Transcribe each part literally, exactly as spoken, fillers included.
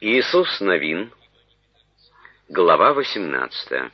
Иисус Новин, глава восемнадцатая.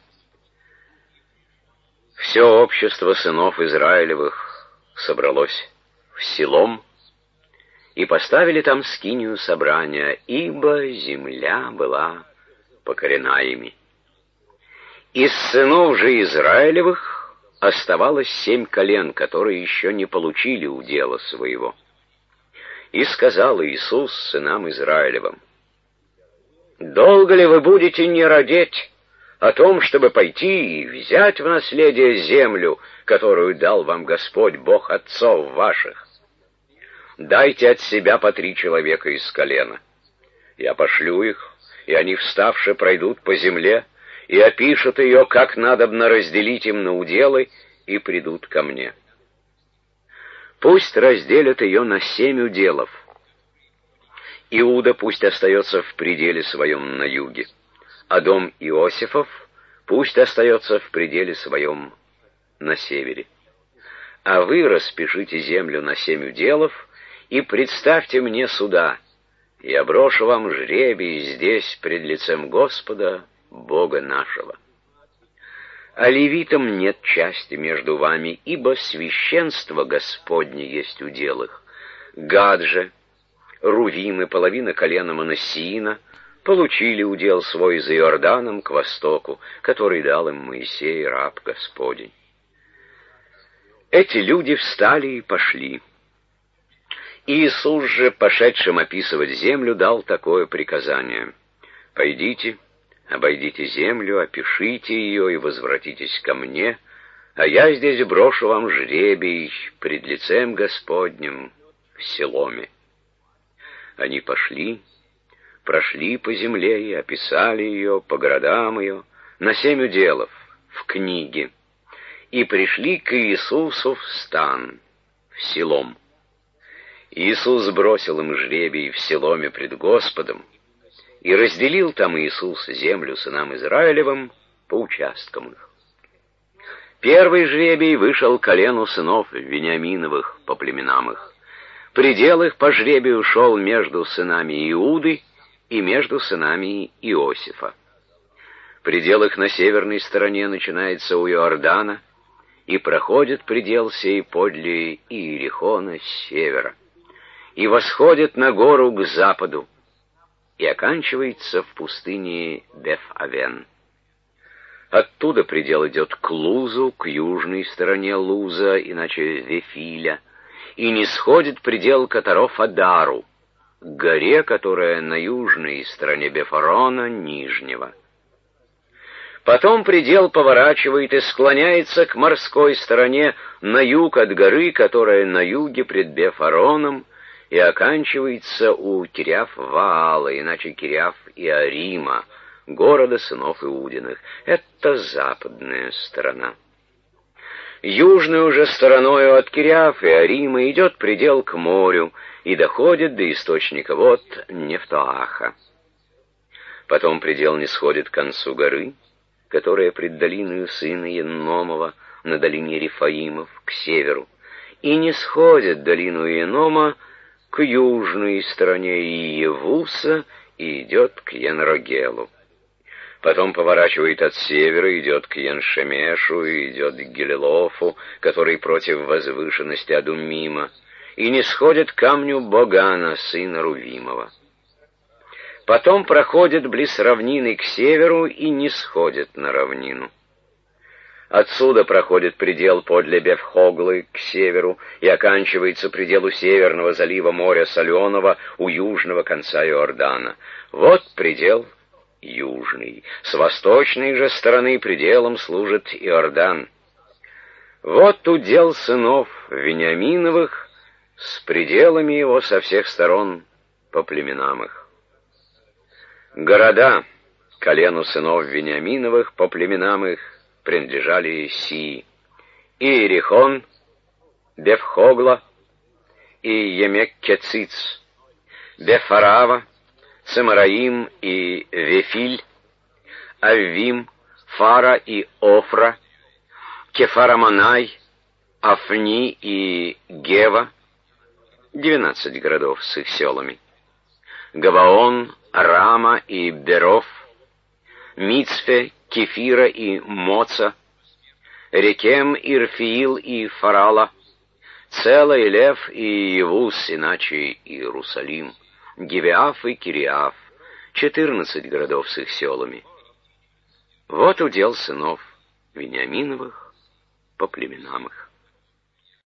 Все общество сынов Израилевых собралось в Силом, и поставили там скинию собрания, ибо земля была покорена ими. Из сынов же Израилевых оставалось семь колен, которые еще не получили удела своего. И сказал Иисус сынам Израилевым: «Долго ли вы будете не родить о том, чтобы пойти и взять в наследие землю, которую дал вам Господь, Бог отцов ваших? Дайте от себя по три человека из колена. Я пошлю их, и они, вставши, пройдут по земле и опишут ее, как надобно разделить им на уделы, и придут ко мне. Пусть разделят ее на семь уделов. Иуда пусть остается в пределе своем на юге, а дом Иосифов пусть остается в пределе своем на севере. А вы распишите землю на семь уделов и представьте мне суда. Я брошу вам жребий здесь пред лицем Господа, Бога нашего. А левитам нет части между вами, ибо священство Господне есть удел их. Гад же, Рувим и половина колена Манассиина получили удел свой за Иорданом к востоку, который дал им Моисей, раб Господень. Эти люди встали и пошли. Иисус же, пошедшим описывать землю, дал такое приказание: «Пойдите, обойдите землю, опишите ее и возвратитесь ко мне, а я здесь брошу вам жребий пред лицем Господним в Силоме». Они пошли, прошли по земле и описали ее, по городам ее, на семь уделов, в книге, и пришли к Иисусу в стан, в Силом. Иисус бросил им жребий в Силоме пред Господом, и разделил там Иисус землю сынам Израилевым по участкам их. Первый жребий вышел колену сынов Вениаминовых по племенам их. Предел их по жребию шел между сынами Иуды и между сынами Иосифа. Предел их на северной стороне начинается у Иордана и проходит предел сей подле Иерихона с севера, и восходит на гору к западу, и оканчивается в пустыне Беф-Авен. Оттуда предел идет к Лузу, к южной стороне Луза, иначе Вефиля, и не сходит предел к Атаров-Адару, к горе, которая на южной стороне Бефорона Нижнего. Потом предел поворачивает и склоняется к морской стороне на юг от горы, которая на юге пред Бефороном, и оканчивается у Кирьяф-Ваала, иначе Кирьяф-Иарима, города сынов Иудиных. Это западная сторона. Южной уже стороною от Кирьяф-Иарима идет предел к морю и доходит до источника вод Нефтоаха. Потом предел не сходит к концу горы, которая пред долиною сына Еномова на долине Рефаимов к северу, и не сходит долину Енома к южной стороне Иевуса и идет к Енрогелу. Потом поворачивает от севера, идет к Яншемешу и идет к Гелелофу, который против возвышенности Адумима, и не сходит к камню Богана, сына Рувимова. Потом проходит близ равнины к северу и не сходит на равнину. Отсюда проходит предел подле Бефхоглы к северу и оканчивается пределу северного залива моря Соленого у южного конца Иордана. Вот предел южный. С восточной же стороны пределом служит Иордан. Вот удел сынов Вениаминовых с пределами его со всех сторон по племенам их. Города колену сынов Вениаминовых по племенам их принадлежали сии: Иерихон, Бефхогла и Емек-Кециц, Бефарава, Цемараим и Вефиль, Аввим, Фара и Офра, Кефараманай, Афни и Гева, двенадцать городов с их селами, Гаваон, Рама и Беров, Мицфе, Кефира и Моца, Рекем, Ирфиил и Фарала, Цела и Лев и Иевус, иначе Иерусалим, Гивеаф и Кириаф, четырнадцать городов с их селами. Вот удел сынов Вениаминовых по племенам их.